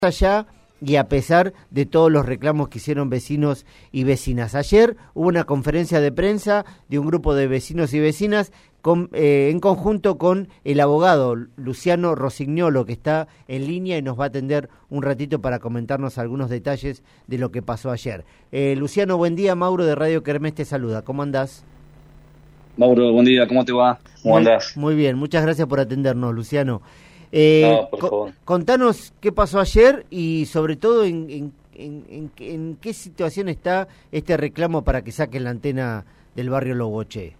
allá y a pesar de todos los reclamos que hicieron vecinos y vecinas. Ayer hubo una conferencia de prensa de un grupo de vecinos y vecinas en conjunto con el abogado Luciano Rosignolo, que está en línea y nos va a atender un ratito para comentarnos algunos detalles de lo que pasó ayer. Luciano, buen día. Mauro de Radio Kermés te saluda. ¿Cómo andás? Mauro, buen día. ¿Cómo te va? ¿Cómo andás? Muy bien, muchas gracias por atendernos, Luciano. No, por favor. Contanos qué pasó ayer y sobre todo en qué situación está este reclamo para que saquen la antena del barrio Logoche.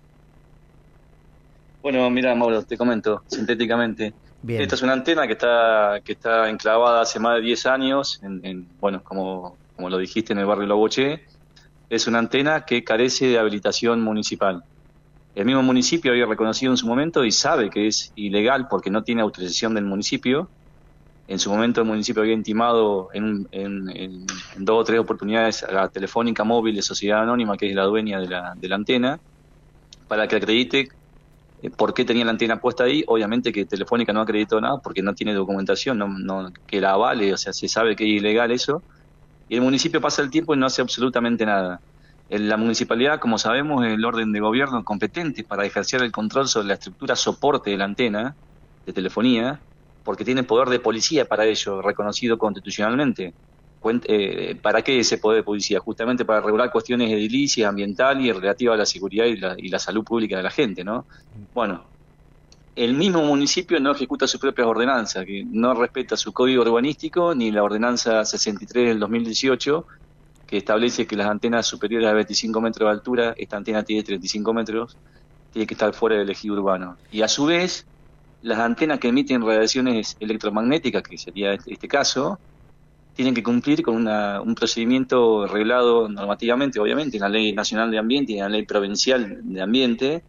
Bueno, mira, Mauro, te comento sintéticamente. Bien. Esta es una antena que está enclavada hace más de 10 años, bueno, como lo dijiste, en el barrio Logoche. Es una antena que carece de habilitación municipal. El mismo municipio había reconocido en su momento y sabe que es ilegal porque no tiene autorización del municipio. En su momento el municipio había intimado en 2 o 3 oportunidades a la Telefónica Móvil de Sociedad Anónima, que es la dueña de la antena, para que acredite por qué tenía la antena puesta ahí. Obviamente que Telefónica no acreditó nada porque no tiene documentación no que la avale, o sea, se sabe que es ilegal eso. Y el municipio pasa el tiempo y no hace absolutamente nada. La municipalidad, como sabemos, es el orden de gobierno competente para ejercer el control sobre la estructura soporte de la antena de telefonía, porque tiene poder de policía para ello, reconocido constitucionalmente. ¿Para qué ese poder de policía? Justamente para regular cuestiones edilicias, ambientales y relativas a la seguridad y la salud pública de la gente, ¿no? Bueno, el mismo municipio no ejecuta sus propias ordenanzas, que no respeta su código urbanístico ni la ordenanza 63 del 2018, que establece que las antenas superiores a 25 metros de altura, esta antena tiene 35 metros, tiene que estar fuera del ejido urbano. Y a su vez, las antenas que emiten radiaciones electromagnéticas, que sería este caso, tienen que cumplir con un procedimiento reglado normativamente, obviamente, en la Ley Nacional de Ambiente y en la Ley Provincial de Ambiente,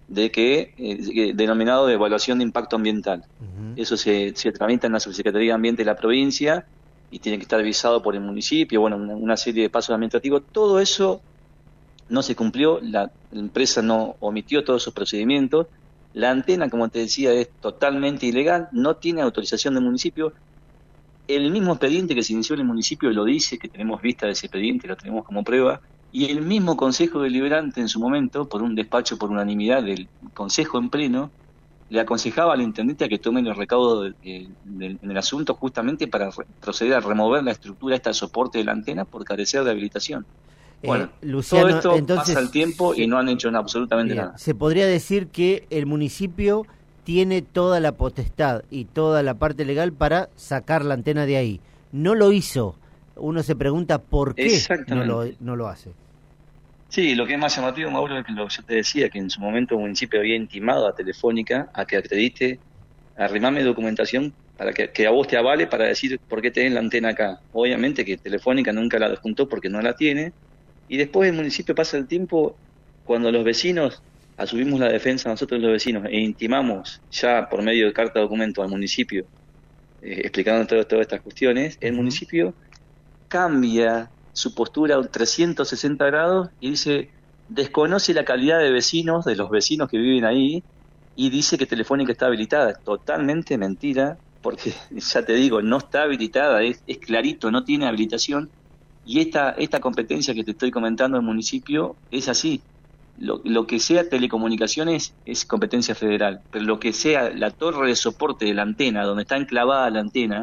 denominado de evaluación de impacto ambiental. Uh-huh. Eso se tramita en la Subsecretaría de Ambiente de la provincia y tiene que estar visado por el municipio, bueno, una serie de pasos administrativos. Todo eso no se cumplió, la empresa no omitió todos esos procedimientos. La antena, como te decía, es totalmente ilegal, no tiene autorización del municipio. El mismo expediente que se inició en el municipio lo dice, que tenemos vista de ese expediente, lo tenemos como prueba, y el mismo Consejo Deliberante en su momento, por un despacho por unanimidad del Consejo en pleno, le aconsejaba al intendente a que tome el recaudo en el asunto justamente para proceder a remover la estructura, soporte de la antena por carecer de habilitación. Bueno, Luciano, todo esto entonces, pasa el tiempo y no han hecho absolutamente nada. Se podría decir que el municipio tiene toda la potestad y toda la parte legal para sacar la antena de ahí. No lo hizo. Uno se pregunta por qué no lo hace. Sí, lo que es más llamativo, Mauro, es que yo te decía, que en su momento el municipio había intimado a Telefónica a que acredite, a arrimame documentación para que a vos te avale para decir por qué tenés la antena acá. Obviamente que Telefónica nunca la desjuntó porque no la tiene, y después el municipio pasa el tiempo, cuando los vecinos asumimos la defensa nosotros los vecinos e intimamos ya por medio de carta de documento al municipio, explicando todas estas cuestiones, el municipio cambia su postura a 360 grados y dice, desconoce la calidad de vecinos, de los vecinos que viven ahí, y dice que Telefónica está habilitada. Totalmente mentira, porque ya te digo, no está habilitada, es clarito, no tiene habilitación, y esta competencia que te estoy comentando del municipio es así. Lo que sea telecomunicaciones es competencia federal, pero lo que sea la torre de soporte de la antena, donde está enclavada la antena,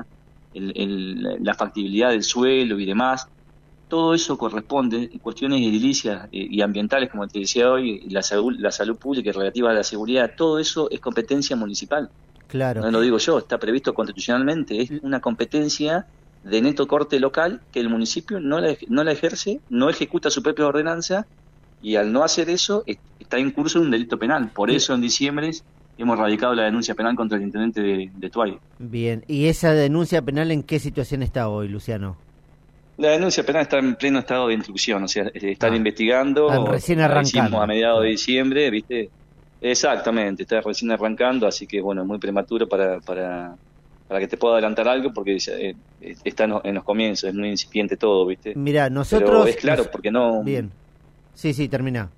la factibilidad del suelo y demás, todo eso corresponde, cuestiones edilicias y ambientales, como te decía hoy, la salud pública y relativa a la seguridad, todo eso es competencia municipal. Claro. No lo digo yo, está previsto constitucionalmente, es una competencia de neto corte local que el municipio no la ejerce, no ejecuta su propia ordenanza, y al no hacer eso está en curso un delito penal. Por eso en diciembre hemos radicado la denuncia penal contra el intendente de Tuay. Bien, ¿y esa denuncia penal en qué situación está hoy, Luciano? La denuncia penal está en pleno estado de instrucción, o sea, están investigando. Recién arrancando. Hicimos a mediados de diciembre, ¿viste? Exactamente, está recién arrancando, así que bueno, es muy prematuro para que te pueda adelantar algo, porque está en los comienzos, es muy incipiente todo, ¿viste? Mirá, nosotros... Pero es claro, porque no... Bien, sí, termina.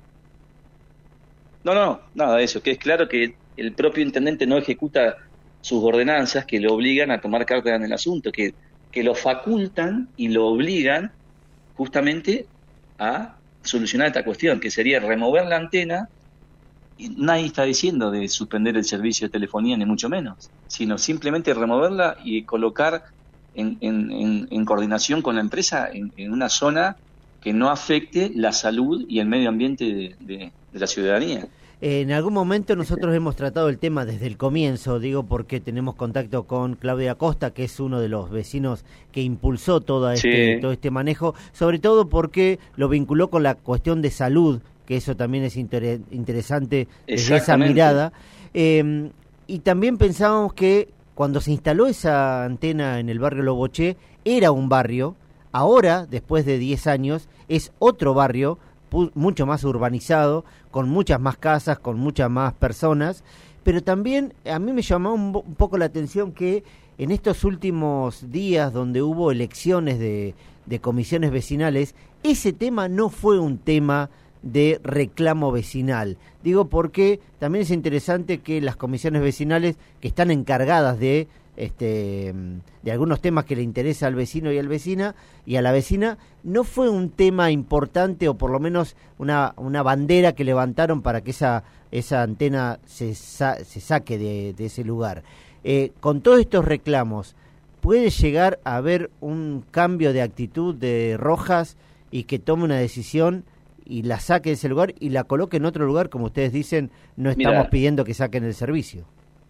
No, nada de eso, que es claro que el propio intendente no ejecuta sus ordenanzas que le obligan a tomar cartas en el asunto, que que lo facultan y lo obligan justamente a solucionar esta cuestión, que sería remover la antena. Y nadie está diciendo de suspender el servicio de telefonía, ni mucho menos, sino simplemente removerla y colocar en coordinación con la empresa en una zona que no afecte la salud y el medio ambiente de la ciudadanía. En algún momento nosotros hemos tratado el tema desde el comienzo, digo porque tenemos contacto con Claudia Costa, que es uno de los vecinos que impulsó todo este manejo, sobre todo porque lo vinculó con la cuestión de salud, que eso también es interesante desde esa mirada. Y también pensábamos que cuando se instaló esa antena en el barrio Loboché, era un barrio, ahora, después de 10 años, es otro barrio, mucho más urbanizado, con muchas más casas, con muchas más personas, pero también a mí me llamó un poco la atención que en estos últimos días donde hubo elecciones de comisiones vecinales, ese tema no fue un tema de reclamo vecinal. Digo porque también es interesante que las comisiones vecinales que están encargadas de algunos temas que le interesa al vecino y a la vecina, no fue un tema importante o por lo menos una bandera que levantaron para que esa antena se saque de ese lugar. Con todos estos reclamos, ¿puede llegar a haber un cambio de actitud de Rojas y que tome una decisión y la saque de ese lugar y la coloque en otro lugar? Como ustedes dicen, no estamos pidiendo que saquen el servicio.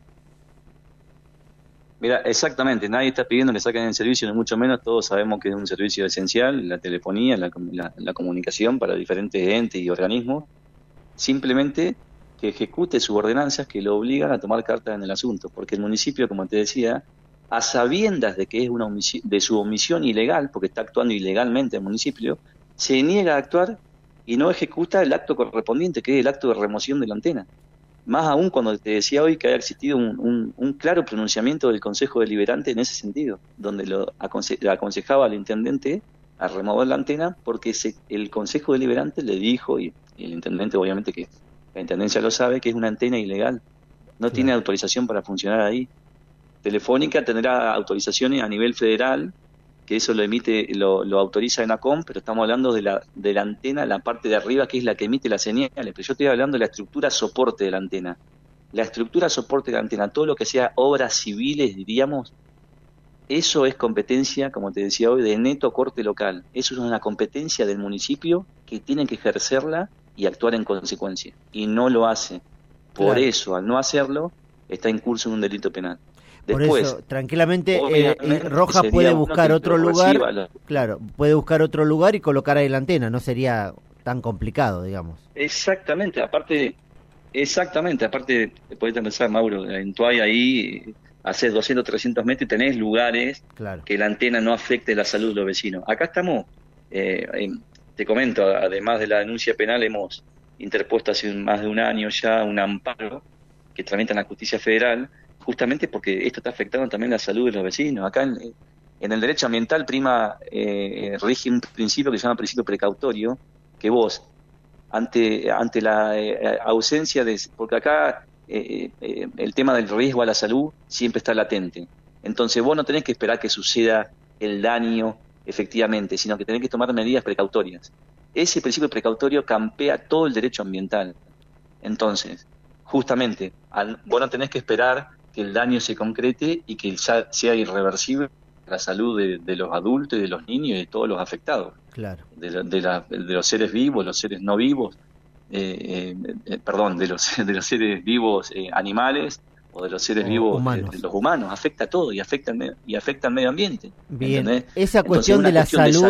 Mira, exactamente, nadie está pidiendo que saquen el servicio, ni mucho menos. Todos sabemos que es un servicio esencial, la telefonía, la comunicación para diferentes entes y organismos. Simplemente que ejecute sus ordenanzas que lo obligan a tomar cartas en el asunto, porque el municipio, como te decía, a sabiendas de que es de su omisión ilegal, porque está actuando ilegalmente el municipio, se niega a actuar y no ejecuta el acto correspondiente, que es el acto de remoción de la antena. Más aún cuando te decía hoy que haya existido un claro pronunciamiento del Consejo Deliberante en ese sentido, donde lo aconsejaba al intendente a remover la antena, porque el Consejo Deliberante le dijo, y el intendente obviamente que la intendencia lo sabe, que es una antena ilegal, no tiene autorización para funcionar ahí. Telefónica tendrá autorizaciones a nivel federal, que eso lo autoriza ENACOM, pero estamos hablando de la antena, la parte de arriba, que es la que emite las señales, pero yo estoy hablando de la estructura soporte de la antena. La estructura soporte de la antena, todo lo que sea obras civiles, diríamos, eso es competencia, como te decía hoy, de neto corte local. Eso es una competencia del municipio que tiene que ejercerla y actuar en consecuencia. Y no lo hace. Por eso, al no hacerlo, está incurso en un delito penal. Después, por eso, tranquilamente, Rojas puede buscar otro lugar, puede buscar otro lugar y colocar ahí la antena, no sería tan complicado, digamos. Exactamente, aparte, podés pensar, Mauro, en Tuay ahí haces 200, 300 metros y tenés lugares que la antena no afecte la salud de los vecinos. Acá estamos, te comento, además de la denuncia penal, hemos interpuesto hace más de un año ya un amparo que tramita en la justicia federal, justamente porque esto está afectando también la salud de los vecinos. Acá en el derecho ambiental rige un principio que se llama principio precautorio, que vos, ante la ausencia porque acá el tema del riesgo a la salud siempre está latente. Entonces vos no tenés que esperar que suceda el daño efectivamente, sino que tenés que tomar medidas precautorias. Ese principio precautorio campea todo el derecho ambiental. Entonces, justamente, vos no tenés que esperar que el daño se concrete y que sea irreversible la salud de los adultos y de los niños y de todos los afectados. Claro. De los seres vivos, los seres no vivos, de los seres vivos animales o de los seres vivos humanos. Los humanos, afecta a todo y afecta al medio ambiente. Bien, ¿entendés? Esa cuestión de la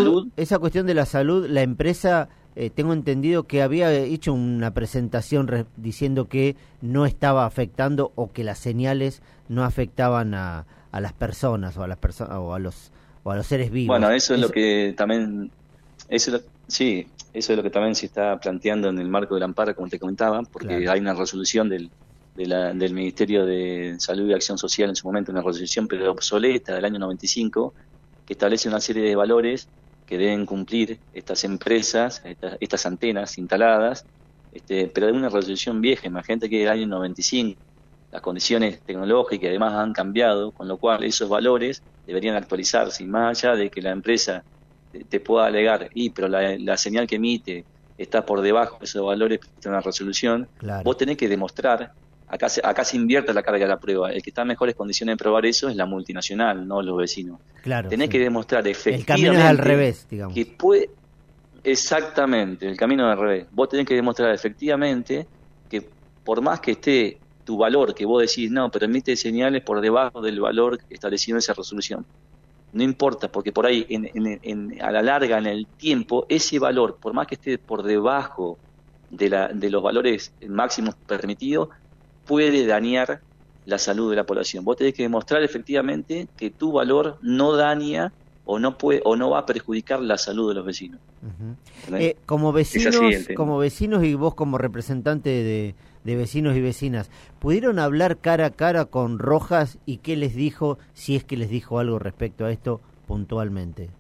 salud, la empresa, tengo entendido que había hecho una presentación diciendo que no estaba afectando o que las señales no afectaban a las personas o a los seres vivos. Bueno, eso es lo que también eso es lo que también se está planteando en el marco del amparo, como te comentaba, porque hay una resolución del Ministerio de Salud y Acción Social en su momento, una resolución pero obsoleta del año 95, que establece una serie de valores que deben cumplir estas empresas, estas antenas instaladas, pero de una resolución vieja, imagínate que es del año 95. las condiciones tecnológicas y además han cambiado, con lo cual esos valores deberían actualizarse, y más allá de que la empresa te pueda alegar, pero la señal que emite está por debajo de esos valores, de una resolución, claro. Vos tenés que demostrar, acá se invierte la carga de la prueba, el que está en mejores condiciones de probar eso es la multinacional, no los vecinos. Claro, tenés que demostrar efectivamente... El camino es al revés, digamos. Que puede, exactamente, el camino es al revés. Vos tenés que demostrar efectivamente que por más que esté tu valor, que vos decís, no, pero emite señales por debajo del valor establecido en esa resolución. No importa, porque por ahí, a la larga, en el tiempo, ese valor, por más que esté por debajo de los valores máximos permitidos, puede dañar la salud de la población. Vos tenés que demostrar efectivamente que tu valor no daña o no va a perjudicar la salud de los vecinos. Uh-huh. Como vecinos y vos como representante de vecinos y vecinas, ¿pudieron hablar cara a cara con Rojas y qué les dijo, si es que les dijo algo respecto a esto puntualmente?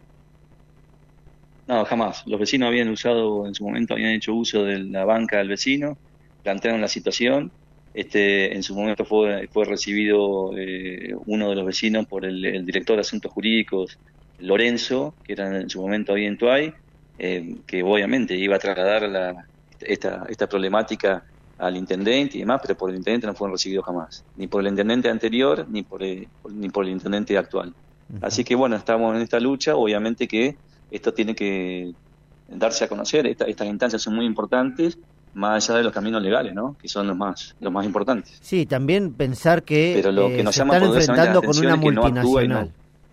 No, jamás. Los vecinos habían habían hecho uso de la banca del vecino, plantearon la situación. En su momento fue recibido uno de los vecinos por el director de Asuntos Jurídicos, Lorenzo, que era en su momento ahí en Tuay, que obviamente iba a trasladar esta problemática al intendente y demás, pero por el intendente no fueron recibidos jamás, ni por el intendente anterior ni por el intendente actual. Uh-huh. Así que bueno, estamos en esta lucha, obviamente que esto tiene que darse a conocer, estas instancias son muy importantes, más allá de los caminos legales, ¿no? Que son los más importantes. Sí, también pensar que, pero lo que nos se llama están enfrentando con una multinacional.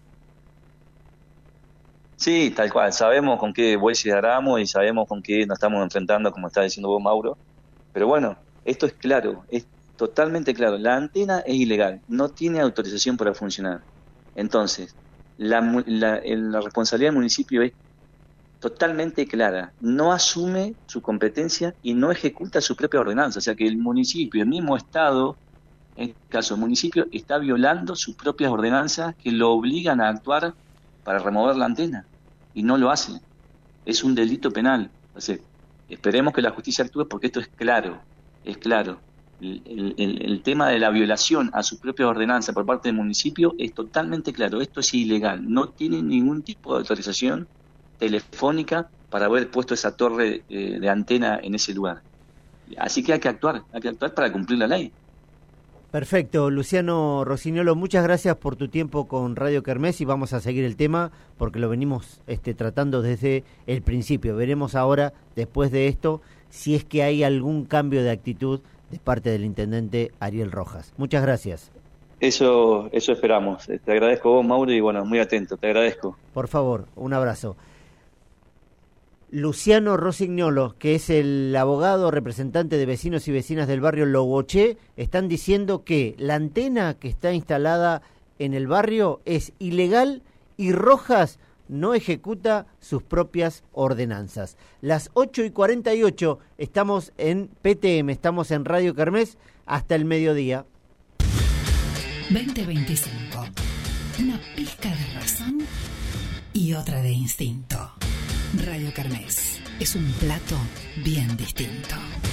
Sí, tal cual, sabemos con qué bueyes aramos y sabemos con qué nos estamos enfrentando, como está diciendo vos, Mauro. Pero bueno, esto es claro, es totalmente claro. La antena es ilegal, no tiene autorización para funcionar. Entonces, la responsabilidad del municipio es totalmente clara. No asume su competencia y no ejecuta su propia ordenanza. O sea que el municipio, el mismo Estado, en este caso el municipio, está violando sus propias ordenanzas que lo obligan a actuar para remover la antena. Y no lo hace. Es un delito penal. O sea, esperemos que la justicia actúe porque esto es claro. Es claro. El tema de la violación a su propia ordenanza por parte del municipio es totalmente claro. Esto es ilegal. No tiene ningún tipo de autorización telefónica para haber puesto esa torre de antena en ese lugar. Así que hay que actuar para cumplir la ley. Perfecto, Luciano Rossignolo, muchas gracias por tu tiempo con Radio Kermés y vamos a seguir el tema porque lo venimos tratando desde el principio. Veremos ahora, después de esto, si es que hay algún cambio de actitud de parte del intendente Ariel Rojas. Muchas gracias. Eso esperamos. Te agradezco a vos, Mauro, y bueno, muy atento, te agradezco. Por favor, un abrazo. Luciano Rossignolo, que es el abogado representante de vecinos y vecinas del barrio Logoché, están diciendo que la antena que está instalada en el barrio es ilegal y Rojas no ejecuta sus propias ordenanzas. Las 8:48, estamos en PTM, estamos en Radio Kermés hasta el mediodía. 2025, una pizca de razón y otra de instinto. Radio Kermés es un plato bien distinto.